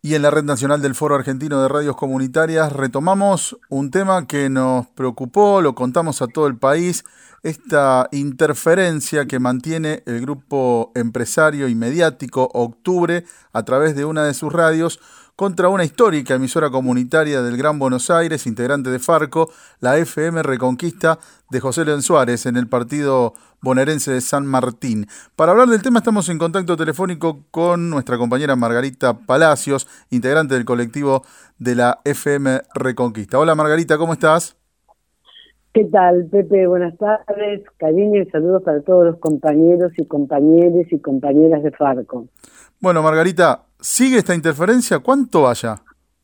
Y en la Red Nacional del Foro Argentino de Radios Comunitarias retomamos un tema que nos preocupó, lo contamos a todo el país, esta interferencia que mantiene el grupo empresario y mediático Octubre a través de una de sus radios contra una histórica emisora comunitaria del Gran Buenos Aires, integrante de Farco, la FM Reconquista de José León Suárez, en el partido bonaerense de San Martín. Para hablar del tema estamos en contacto telefónico con nuestra compañera Margarita Palacios, integrante del colectivo de la FM Reconquista. Hola Margarita, ¿cómo estás? ¿Qué tal, Pepe? Buenas tardes, cariño y saludos para todos los compañeros y compañeras y compañeras de Farco. Bueno, Margarita, ¿sigue esta interferencia? ¿Cuánto vaya?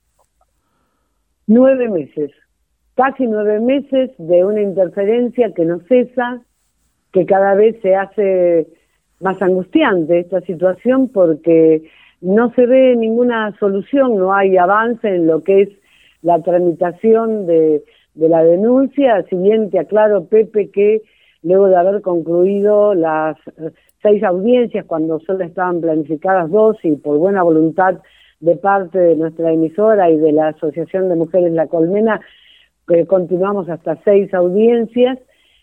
9 meses, casi 9 meses de una interferencia que no cesa, que cada vez se hace más angustiante esta situación porque no se ve ninguna solución, no hay avance en lo que es la tramitación de la denuncia. Si bien te aclaro, Pepe, que luego de haber concluido las 6 audiencias, cuando solo estaban planificadas 2, y por buena voluntad de parte de nuestra emisora y de la Asociación de Mujeres La Colmena, continuamos hasta 6 audiencias.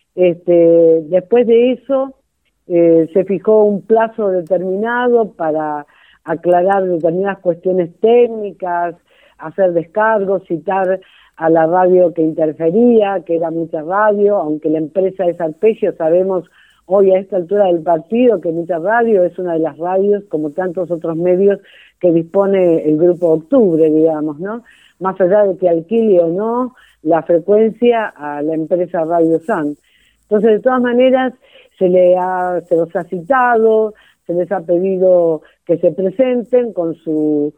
Después de eso se fijó un plazo determinado para aclarar determinadas cuestiones técnicas, hacer descargos, citar a la radio que interfería, que era Mucha Radio, aunque la empresa es Arpegio. Sabemos hoy a esta altura del partido que Mucha Radio es una de las radios, como tantos otros medios, que dispone el Grupo Octubre, digamos, ¿no? Más allá de que alquile o no la frecuencia a la empresa Radio San. Entonces, de todas maneras, se los ha citado, se les ha pedido que se presenten con su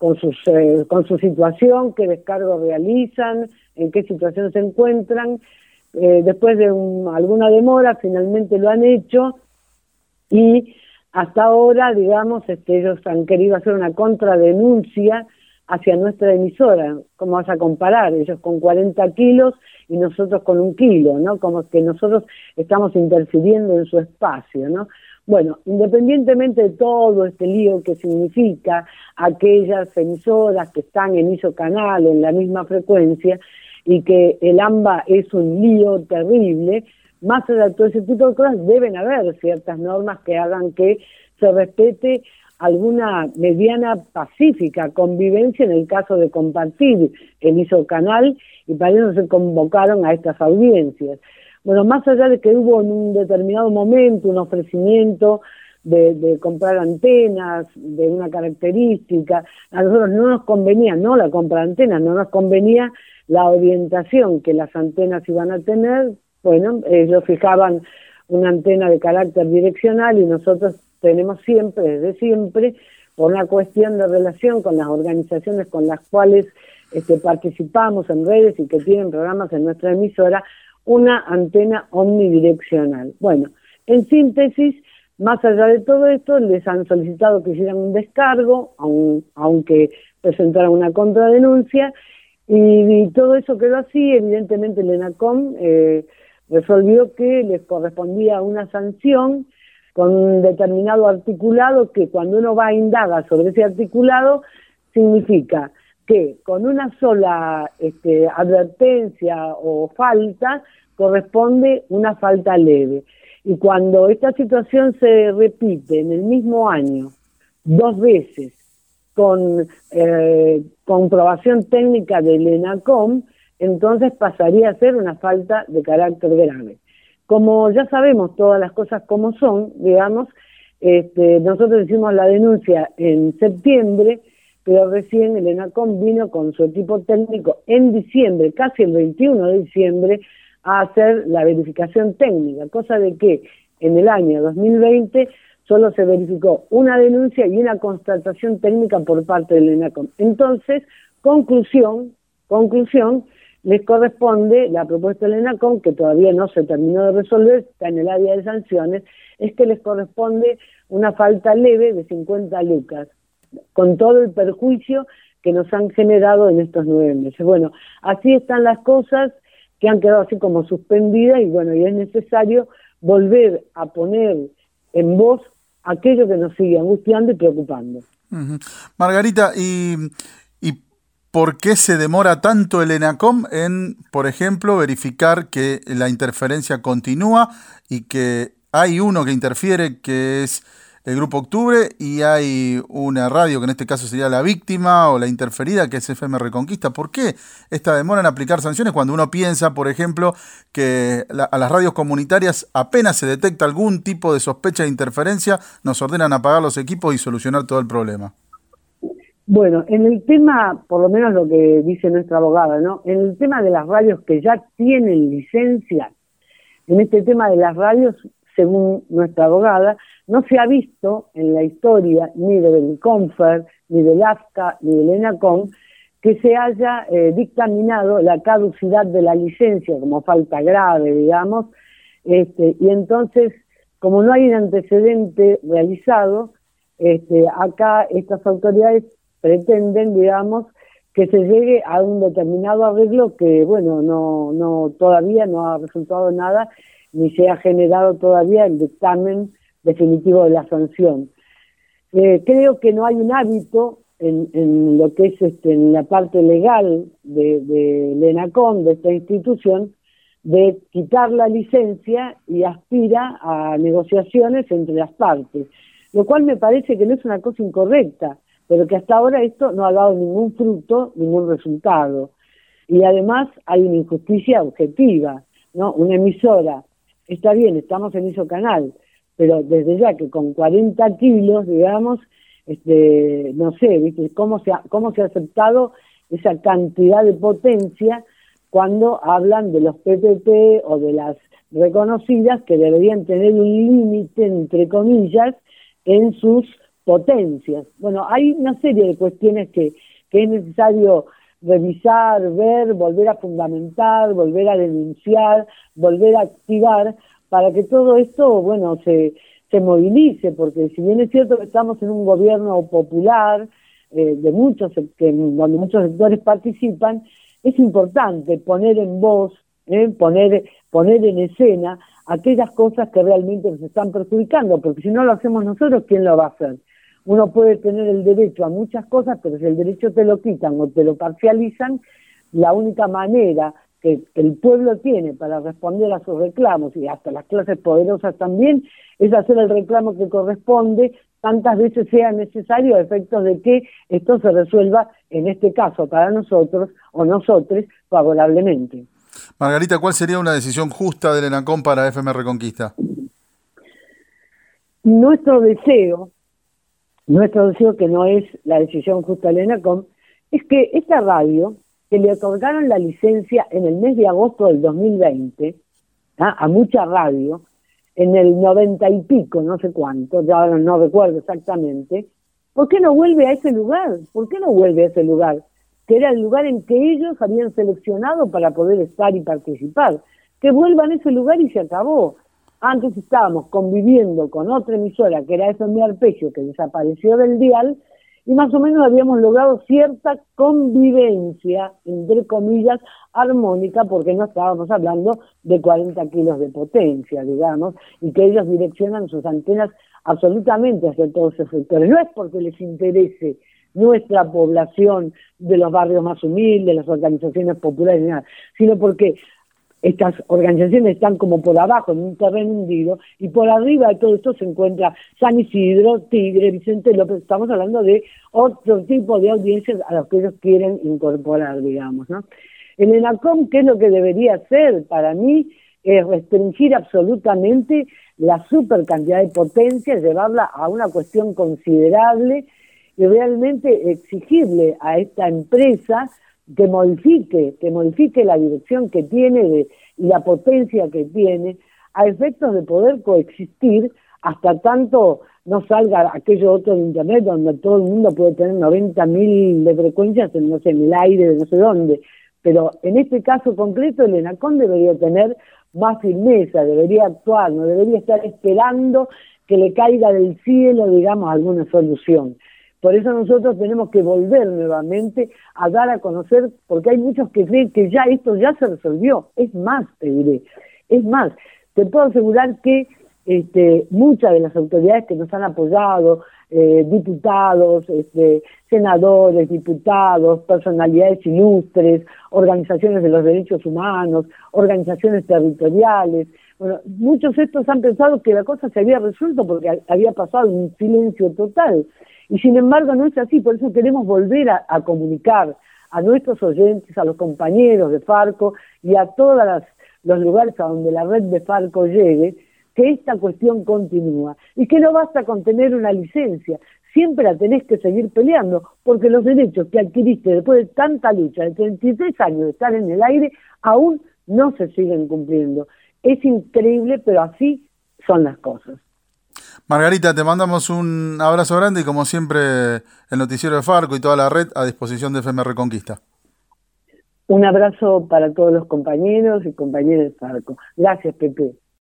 situación, qué descargo realizan, en qué situación se encuentran. Después de alguna demora, finalmente lo han hecho, y hasta ahora, digamos, ellos han querido hacer una contradenuncia hacia nuestra emisora. ¿Cómo vas a comparar? Ellos con 40 kilos y nosotros con 1 kilo, ¿no? Como que nosotros estamos interfiriendo en su espacio, ¿no? Bueno, independientemente de todo este lío que significa aquellas emisoras que están en isocanal, en la misma frecuencia, y que el AMBA es un lío terrible, más allá de todo ese tipo de cosas, deben haber ciertas normas que hagan que se respete alguna mediana pacífica convivencia en el caso de compartir el isocanal, y para eso se convocaron a estas audiencias. Bueno, más allá de que hubo en un determinado momento un ofrecimiento de comprar antenas de una característica, a nosotros no nos convenía, no la compra de antenas, no nos convenía la orientación que las antenas iban a tener. Bueno, ellos fijaban una antena de carácter direccional y nosotros tenemos siempre, desde siempre, por una cuestión de relación con las organizaciones con las cuales participamos en redes y que tienen programas en nuestra emisora, una antena omnidireccional. Bueno, en síntesis, más allá de todo esto, les han solicitado que hicieran un descargo, aunque presentaran una contradenuncia, y todo eso quedó así. Evidentemente el ENACOM resolvió que les correspondía una sanción con un determinado articulado, que cuando uno va a indagar sobre ese articulado, significa que con una sola advertencia o falta corresponde una falta leve. Y cuando esta situación se repite en el mismo año 2 veces con comprobación técnica del ENACOM, entonces pasaría a ser una falta de carácter grave. Como ya sabemos todas las cosas como son, digamos, nosotros hicimos la denuncia en septiembre, pero recién el ENACOM vino con su equipo técnico en diciembre, casi el 21 de diciembre, a hacer la verificación técnica, cosa de que en el año 2020 solo se verificó una denuncia y una constatación técnica por parte del ENACOM. Entonces, conclusión, les corresponde la propuesta del ENACOM, que todavía no se terminó de resolver, está en el área de sanciones, es que les corresponde una falta leve de 50 lucas, con todo el perjuicio que nos han generado en estos 9 meses. Bueno, así están las cosas, que han quedado así como suspendidas, y bueno, y es necesario volver a poner en voz aquello que nos sigue angustiando y preocupando. Ujú. Margarita, ¿y por qué se demora tanto el ENACOM en, por ejemplo, verificar que la interferencia continúa y que hay uno que interfiere, que es el Grupo Octubre, y hay una radio, que en este caso sería la víctima o la interferida, que es FM Reconquista? ¿Por qué esta demora en aplicar sanciones cuando uno piensa, por ejemplo, que a las radios comunitarias apenas se detecta algún tipo de sospecha de interferencia, nos ordenan apagar los equipos y solucionar todo el problema? Bueno, en el tema, por lo menos lo que dice nuestra abogada, ¿no? En el tema de las radios que ya tienen licencia, en este tema de las radios, según nuestra abogada, no se ha visto en la historia ni del CONFER, ni del AFCA, ni del ENACOM, que se haya dictaminado la caducidad de la licencia como falta grave, digamos, y entonces, como no hay un antecedente realizado, acá estas autoridades pretenden, digamos, que se llegue a un determinado arreglo que, bueno, no todavía no ha resultado nada, ni se ha generado todavía el dictamen definitivo de la sanción. Creo que no hay un hábito en lo que es en la parte legal de ENACOM, de esta institución, de quitar la licencia y aspira a negociaciones entre las partes, lo cual me parece que no es una cosa incorrecta, pero que hasta ahora esto no ha dado ningún fruto, ningún resultado. Y además hay una injusticia objetiva, ¿no? Una emisora, está bien, estamos en Isocanal, pero desde ya que con 40 kilos, digamos, no sé, ¿viste? ¿Cómo se ha aceptado esa cantidad de potencia cuando hablan de los PPP o de las reconocidas que deberían tener un límite, entre comillas, en sus potencias? Bueno, hay una serie de cuestiones que es necesario revisar, ver, volver a fundamentar, volver a denunciar, volver a activar, para que todo esto, bueno, se movilice, porque si bien es cierto que estamos en un gobierno popular, donde muchos sectores participan, es importante poner en voz, poner en escena aquellas cosas que realmente nos están perjudicando, porque si no lo hacemos nosotros, ¿quién lo va a hacer? Uno puede tener el derecho a muchas cosas, pero si el derecho te lo quitan o te lo parcializan, la única manera que el pueblo tiene para responder a sus reclamos, y hasta las clases poderosas también, es hacer el reclamo que corresponde, tantas veces sea necesario, a efectos de que esto se resuelva, en este caso para nosotros o nosotros, favorablemente. Margarita, ¿cuál sería una decisión justa del ENACOM para FM Reconquista? Nuestro deseo, que no es la decisión justa del ENACOM, es que esta radio, que le otorgaron la licencia en el mes de agosto del 2020, a mucha radio, en el 90 y pico, no sé cuánto, ya ahora no recuerdo exactamente, ¿por qué no vuelve a ese lugar? ¿Por qué no vuelve a ese lugar? Que era el lugar en que ellos habían seleccionado para poder estar y participar. Que vuelvan a ese lugar y se acabó. Antes estábamos conviviendo con otra emisora, que era FM Arpegio, que desapareció del dial, y más o menos habíamos logrado cierta convivencia, entre comillas, armónica, porque no estábamos hablando de 40 kilos de potencia, digamos, y que ellos direccionan sus antenas absolutamente hacia todos esos sectores. No es porque les interese nuestra población de los barrios más humildes, las organizaciones populares, nada, sino porque estas organizaciones están como por abajo, en un terreno hundido, y por arriba de todo esto se encuentra San Isidro, Tigre, Vicente López. Estamos hablando de otro tipo de audiencias a los que ellos quieren incorporar, digamos, ¿no? El ENACOM, ¿qué es lo que debería hacer? Para mí, es restringir absolutamente la super cantidad de potencia, llevarla a una cuestión considerable y realmente exigirle a esta empresa que modifique la dirección que tiene y la potencia que tiene, a efectos de poder coexistir hasta tanto no salga aquello otro de internet donde todo el mundo puede tener 90.000 de frecuencias en, no sé, en el aire de no sé dónde. Pero en este caso concreto el ENACOM debería tener más firmeza, debería actuar, no debería estar esperando que le caiga del cielo, digamos, alguna solución. Por eso nosotros tenemos que volver nuevamente a dar a conocer, porque hay muchos que creen que esto ya se resolvió. Es más, te diré, te puedo asegurar que muchas de las autoridades que nos han apoyado, diputados, senadores, diputados, personalidades ilustres, organizaciones de los derechos humanos, organizaciones territoriales. Bueno, muchos de estos han pensado que la cosa se había resuelto porque había pasado un silencio total. Y sin embargo no es así, por eso queremos volver a comunicar a nuestros oyentes, a los compañeros de Farco y a todos los lugares a donde la red de Farco llegue, que esta cuestión continúa y que no basta con tener una licencia, siempre la tenés que seguir peleando, porque los derechos que adquiriste después de tanta lucha, de 33 años de estar en el aire, aún no se siguen cumpliendo. Es increíble, pero así son las cosas. Margarita, te mandamos un abrazo grande y como siempre el noticiero de Farco y toda la red a disposición de FM Reconquista. Un abrazo para todos los compañeros y compañeras de Farco. Gracias, Pepe.